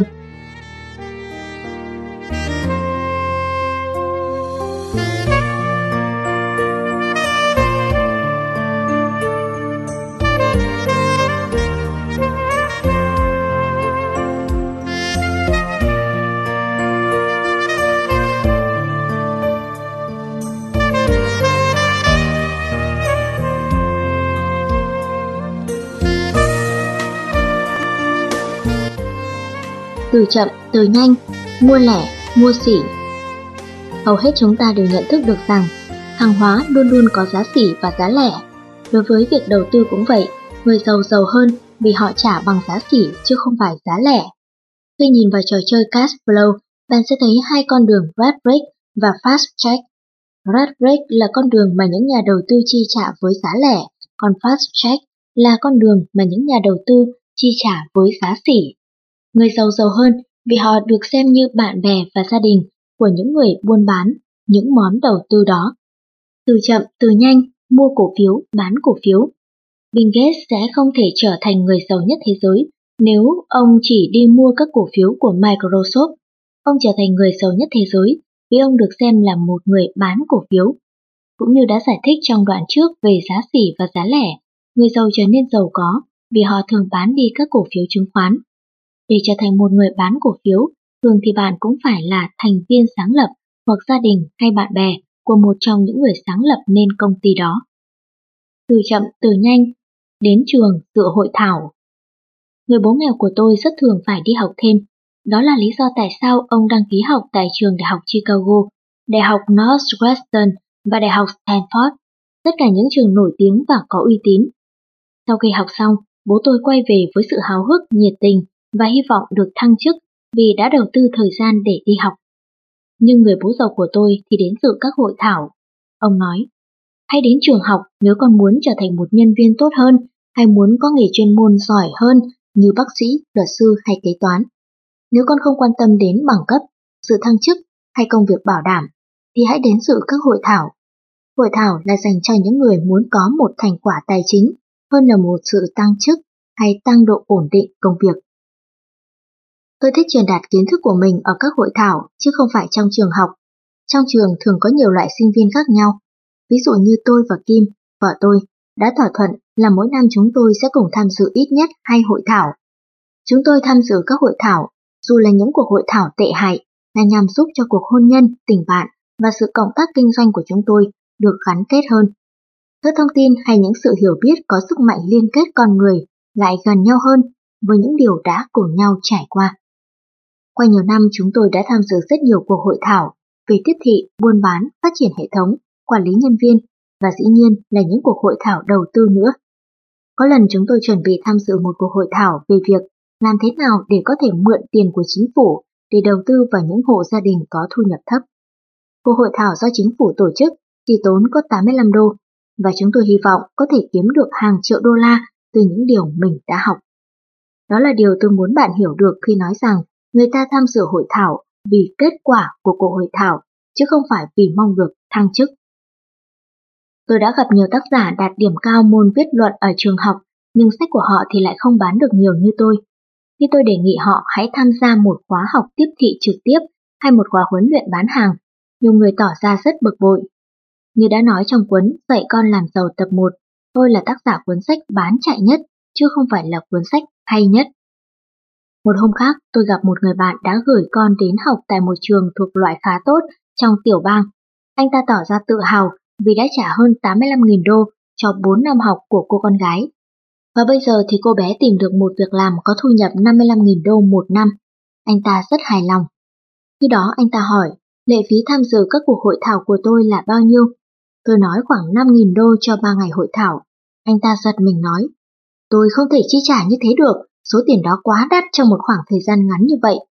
[SPEAKER 1] Từ chậm, từ nhanh, mua lẻ, mua xỉ. Hầu hết chúng ta đều nhận thức được rằng hàng hóa luôn luôn có giá xỉ và giá lẻ. Đối với việc đầu tư cũng vậy, người giàu giàu hơn vì họ trả bằng giá xỉ chứ không phải giá lẻ. Khi nhìn vào trò chơi cash flow, bạn sẽ thấy hai con đường red rate và fast track. Red rate là con đường mà những nhà đầu tư chi trả với giá lẻ, còn fast track là con đường mà những nhà đầu tư chi trả với giá xỉ. Người giàu giàu hơn vì họ được xem như bạn bè và gia đình của những người buôn bán những món đầu tư đó. Từ chậm, từ nhanh, mua cổ phiếu, bán cổ phiếu. Bill Gates sẽ không thể trở thành người giàu nhất thế giới nếu ông chỉ đi mua các cổ phiếu của Microsoft. Ông trở thành người giàu nhất thế giới vì ông được xem là một người bán cổ phiếu. Cũng như đã giải thích trong đoạn trước về giá xỉ và giá lẻ, người giàu trở nên giàu có vì họ thường bán đi các cổ phiếu chứng khoán. Để trở thành một người bán cổ phiếu, thường thì bạn cũng phải là thành viên sáng lập hoặc gia đình hay bạn bè của một trong những người sáng lập nên công ty đó. Từ chậm, từ nhanh, đến trường, dự hội thảo. Người bố nghèo của tôi rất thường phải đi học thêm. Đó là lý do tại sao ông đăng ký học tại trường Đại học Chicago, Đại học Northwestern và Đại học Stanford, tất cả những trường nổi tiếng và có uy tín. Sau khi học xong, bố tôi quay về với sự háo hức, nhiệt tình và hy vọng được thăng chức vì đã đầu tư thời gian để đi học. Nhưng người bố giàu của tôi thì đến dự các hội thảo. Ông nói, hãy đến trường học nếu con muốn trở thành một nhân viên tốt hơn hay muốn có nghề chuyên môn giỏi hơn như bác sĩ, luật sư hay kế toán. Nếu con không quan tâm đến bằng cấp, sự thăng chức hay công việc bảo đảm, thì hãy đến dự các hội thảo. Hội thảo là dành cho những người muốn có một thành quả tài chính hơn là một sự tăng chức hay tăng độ ổn định công việc. Tôi thích truyền đạt kiến thức của mình ở các hội thảo chứ không phải trong trường học. Trong trường thường có nhiều loại sinh viên khác nhau. Ví dụ như tôi và Kim, vợ tôi, đã thỏa thuận là mỗi năm chúng tôi sẽ cùng tham dự ít nhất hai hội thảo. Chúng tôi tham dự các hội thảo, dù là những cuộc hội thảo tệ hại, là nhằm giúp cho cuộc hôn nhân, tình bạn và sự cộng tác kinh doanh của chúng tôi được gắn kết hơn. Các thông tin hay những sự hiểu biết có sức mạnh liên kết con người lại gần nhau hơn với những điều đã cùng nhau trải qua. Qua nhiều năm chúng tôi đã tham dự rất nhiều cuộc hội thảo về tiếp thị, buôn bán, phát triển hệ thống, quản lý nhân viên và dĩ nhiên là những cuộc hội thảo đầu tư nữa. Có lần chúng tôi chuẩn bị tham dự một cuộc hội thảo về việc làm thế nào để có thể mượn tiền của chính phủ để đầu tư vào những hộ gia đình có thu nhập thấp. Cuộc hội thảo do chính phủ tổ chức chỉ tốn có tám mươi lăm đô và chúng tôi hy vọng có thể kiếm được hàng triệu đô la từ những điều mình đã học. Đó là điều tôi muốn bạn hiểu được khi nói rằng người ta tham dự hội thảo vì kết quả của cuộc hội thảo, chứ không phải vì mong được thăng chức. Tôi đã gặp nhiều tác giả đạt điểm cao môn viết luận ở trường học, nhưng sách của họ thì lại không bán được nhiều như tôi. Khi tôi đề nghị họ hãy tham gia một khóa học tiếp thị trực tiếp hay một khóa huấn luyện bán hàng, nhiều người tỏ ra rất bực bội. Như đã nói trong cuốn Dạy con làm giàu tập một, tôi là tác giả cuốn sách bán chạy nhất, chứ không phải là cuốn sách hay nhất. Một hôm khác, tôi gặp một người bạn đã gửi con đến học tại một trường thuộc loại khá tốt trong tiểu bang. Anh ta tỏ ra tự hào vì đã trả hơn tám mươi lăm nghìn đô cho bốn năm học của cô con gái. Và bây giờ thì cô bé tìm được một việc làm có thu nhập năm mươi lăm nghìn đô một năm. Anh ta rất hài lòng. Khi đó anh ta hỏi, lệ phí tham dự các cuộc hội thảo của tôi là bao nhiêu? Tôi nói khoảng năm nghìn đô cho ba ngày hội thảo. Anh ta giật mình nói, tôi không thể chi trả như thế được, số tiền đó quá đắt trong một khoảng thời gian ngắn như vậy.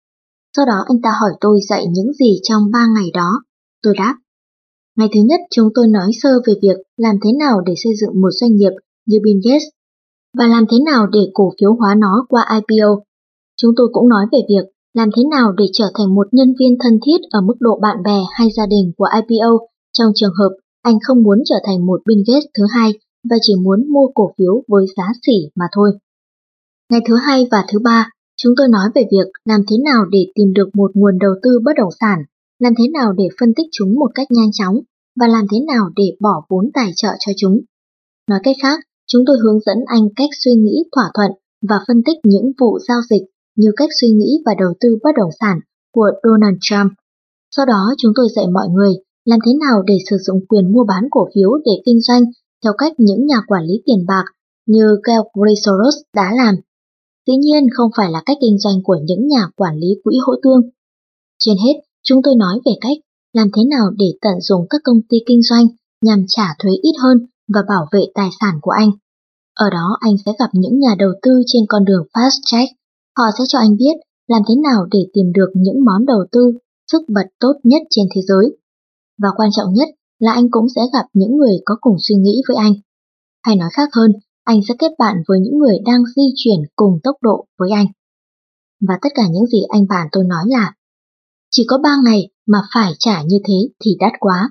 [SPEAKER 1] Sau đó anh ta hỏi tôi dạy những gì trong ba ngày đó. Tôi đáp, ngày thứ nhất chúng tôi nói sơ về việc làm thế nào để xây dựng một doanh nghiệp như Bill Gates và làm thế nào để cổ phiếu hóa nó qua I P O. Chúng tôi cũng nói về việc làm thế nào để trở thành một nhân viên thân thiết ở mức độ bạn bè hay gia đình của I P O trong trường hợp anh không muốn trở thành một Bill Gates thứ hai và chỉ muốn mua cổ phiếu với giá xỉ mà thôi. Ngày thứ hai và thứ ba, chúng tôi nói về việc làm thế nào để tìm được một nguồn đầu tư bất động sản, làm thế nào để phân tích chúng một cách nhanh chóng và làm thế nào để bỏ vốn tài trợ cho chúng. Nói cách khác, chúng tôi hướng dẫn anh cách suy nghĩ thỏa thuận và phân tích những vụ giao dịch như cách suy nghĩ và đầu tư bất động sản của Donald Trump. Sau đó chúng tôi dạy mọi người làm thế nào để sử dụng quyền mua bán cổ phiếu để kinh doanh theo cách những nhà quản lý tiền bạc như George Soros đã làm. Dĩ nhiên không phải là cách kinh doanh của những nhà quản lý quỹ hỗ tương. Trên hết, chúng tôi nói về cách làm thế nào để tận dụng các công ty kinh doanh nhằm trả thuế ít hơn và bảo vệ tài sản của anh. Ở đó anh sẽ gặp những nhà đầu tư trên con đường fast track. Họ sẽ cho anh biết làm thế nào để tìm được những món đầu tư sức bật tốt nhất trên thế giới. Và quan trọng nhất là anh cũng sẽ gặp những người có cùng suy nghĩ với anh. Hay nói khác hơn, anh sẽ kết bạn với những người đang di chuyển cùng tốc độ với anh. Và tất cả những gì anh bạn tôi nói là chỉ có ba ngày mà phải trả như thế thì đắt quá.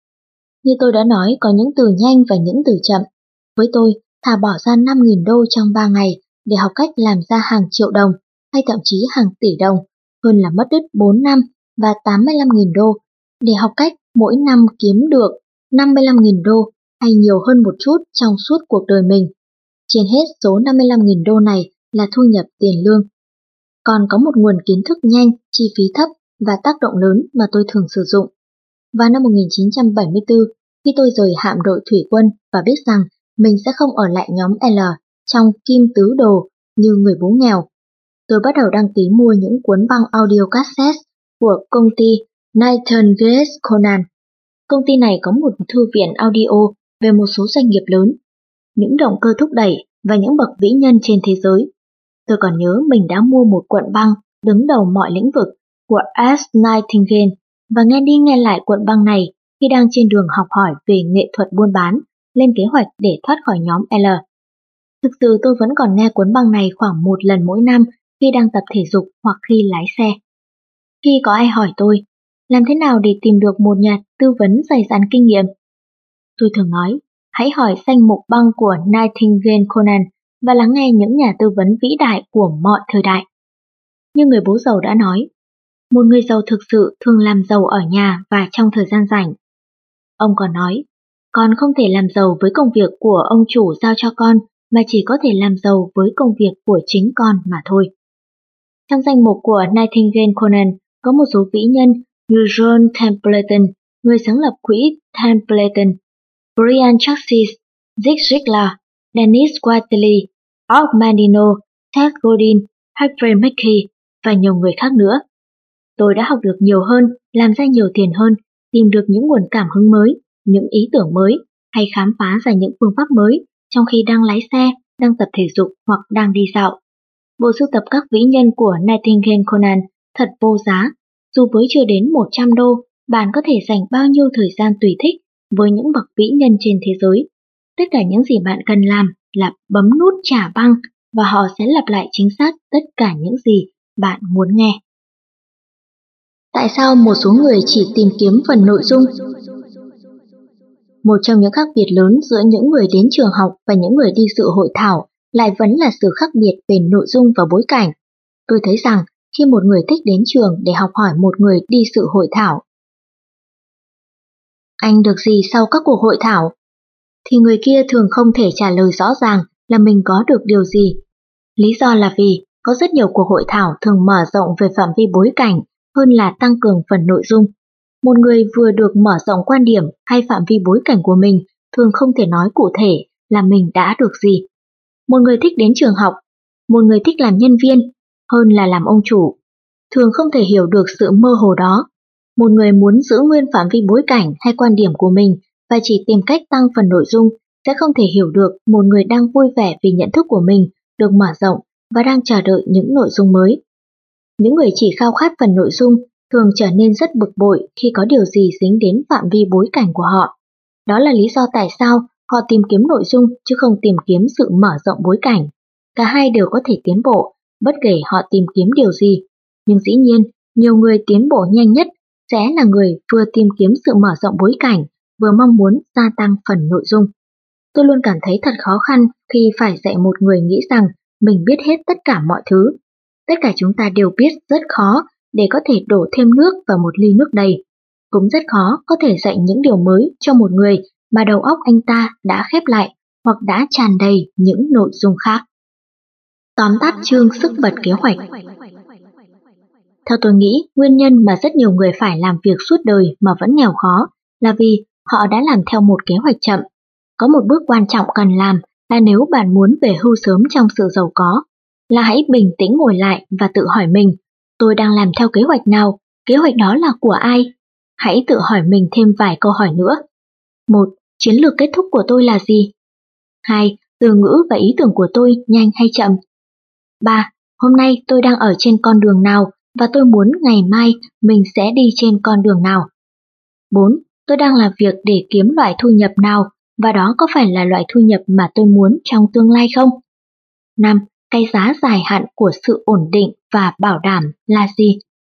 [SPEAKER 1] Như tôi đã nói, có những từ nhanh và những từ chậm. Với tôi, thà bỏ ra năm nghìn đô trong ba ngày để học cách làm ra hàng triệu đồng hay thậm chí hàng tỷ đồng hơn là mất đứt bốn năm và tám mươi lăm nghìn đô để học cách mỗi năm kiếm được năm mươi lăm nghìn đô hay nhiều hơn một chút trong suốt cuộc đời mình. Trên hết số năm mươi lăm nghìn đô này là thu nhập tiền lương. Còn có một nguồn kiến thức nhanh, chi phí thấp và tác động lớn mà tôi thường sử dụng. Vào năm một nghìn chín trăm bảy mươi tư, khi tôi rời hạm đội thủy quân và biết rằng mình sẽ không ở lại nhóm L trong kim tứ đồ như người bố nghèo, tôi bắt đầu đăng ký mua những cuốn băng audio cassette của công ty Nightingale Conan. Công ty này có một thư viện audio về một số doanh nghiệp lớn, những động cơ thúc đẩy và những bậc vĩ nhân trên thế giới. Tôi còn nhớ mình đã mua một cuộn băng đứng đầu mọi lĩnh vực của S. Nightingale và nghe đi nghe lại cuộn băng này khi đang trên đường học hỏi về nghệ thuật buôn bán, lên kế hoạch để thoát khỏi nhóm L. Thực sự tôi vẫn còn nghe cuốn băng này khoảng một lần mỗi năm khi đang tập thể dục hoặc khi lái xe. Khi có ai hỏi tôi, làm thế nào để tìm được một nhà tư vấn dày dặn kinh nghiệm? Tôi thường nói, hãy hỏi danh mục băng của Nightingale Conan và lắng nghe những nhà tư vấn vĩ đại của mọi thời đại. Như người bố giàu đã nói, một người giàu thực sự thường làm giàu ở nhà và trong thời gian rảnh. Ông còn nói, con không thể làm giàu với công việc của ông chủ giao cho con, mà chỉ có thể làm giàu với công việc của chính con mà thôi. Trong danh mục của Nightingale Conan có một số vĩ nhân như John Templeton, người sáng lập quỹ Templeton, Brian Tracy, Zig Ziglar, Dennis Waitley, Art Mandino, Ted Godin, Harvey Mackey và nhiều người khác nữa. Tôi đã học được nhiều hơn, làm ra nhiều tiền hơn, tìm được những nguồn cảm hứng mới, những ý tưởng mới, hay khám phá ra những phương pháp mới trong khi đang lái xe, đang tập thể dục hoặc đang đi dạo. Bộ sưu tập các vĩ nhân của Nightingale Conan thật vô giá. Dù với chưa đến một trăm đô, bạn có thể dành bao nhiêu thời gian tùy thích với những bậc vĩ nhân trên thế giới. Tất cả những gì bạn cần làm là bấm nút trả băng và họ sẽ lặp lại chính xác tất cả những gì bạn muốn nghe. Tại sao một số người chỉ tìm kiếm phần nội dung? Một trong những khác biệt lớn giữa những người đến trường học và những người đi dự hội thảo lại vẫn là sự khác biệt về nội dung và bối cảnh. Tôi thấy rằng khi một người thích đến trường để học hỏi một người đi dự hội thảo, anh được gì sau các cuộc hội thảo? Thì người kia thường không thể trả lời rõ ràng là mình có được điều gì. Lý do là vì có rất nhiều cuộc hội thảo thường mở rộng về phạm vi bối cảnh hơn là tăng cường phần nội dung. Một người vừa được mở rộng quan điểm hay phạm vi bối cảnh của mình thường không thể nói cụ thể là mình đã được gì. Một người thích đến trường học, một người thích làm nhân viên hơn là làm ông chủ, thường không thể hiểu được sự mơ hồ đó. Một người muốn giữ nguyên phạm vi bối cảnh hay quan điểm của mình và chỉ tìm cách tăng phần nội dung sẽ không thể hiểu được một người đang vui vẻ vì nhận thức của mình được mở rộng và đang chờ đợi những nội dung mới. Những người chỉ khao khát phần nội dung thường trở nên rất bực bội khi có điều gì dính đến phạm vi bối cảnh của họ. Đó là lý do tại sao họ tìm kiếm nội dung chứ không tìm kiếm sự mở rộng bối cảnh. Cả hai đều có thể tiến bộ, bất kể họ tìm kiếm điều gì. Nhưng dĩ nhiên, nhiều người tiến bộ nhanh nhất sẽ là người vừa tìm kiếm sự mở rộng bối cảnh, vừa mong muốn gia tăng phần nội dung. Tôi luôn cảm thấy thật khó khăn khi phải dạy một người nghĩ rằng mình biết hết tất cả mọi thứ. Tất cả chúng ta đều biết rất khó để có thể đổ thêm nước vào một ly nước đầy. Cũng rất khó có thể dạy những điều mới cho một người mà đầu óc anh ta đã khép lại hoặc đã tràn đầy những nội dung khác. Tóm tắt chương sức bật kế hoạch. Theo tôi nghĩ, nguyên nhân mà rất nhiều người phải làm việc suốt đời mà vẫn nghèo khó là vì họ đã làm theo một kế hoạch chậm. Có một bước quan trọng cần làm là nếu bạn muốn về hưu sớm trong sự giàu có, là hãy bình tĩnh ngồi lại và tự hỏi mình, tôi đang làm theo kế hoạch nào, kế hoạch đó là của ai? Hãy tự hỏi mình thêm vài câu hỏi nữa. Một. Chiến lược kết thúc của tôi là gì? Hai. Từ ngữ và ý tưởng của tôi nhanh hay chậm? Ba. Hôm nay tôi đang ở trên con đường nào và tôi muốn ngày mai mình sẽ đi trên con đường nào? Bốn. Tôi đang làm việc để kiếm loại thu nhập nào và đó có phải là loại thu nhập mà tôi muốn trong tương lai không? Năm. Cái giá dài hạn của sự ổn định và bảo đảm là gì?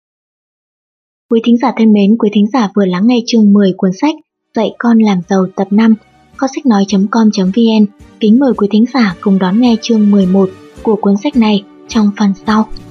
[SPEAKER 1] Quý thính giả thân mến, quý thính giả vừa lắng nghe chương mười cuốn sách Dạy con làm giàu tập năm, kho sách nói chấm com chấm vn. Kính mời quý thính giả cùng đón nghe chương mười một của cuốn sách này trong phần sau.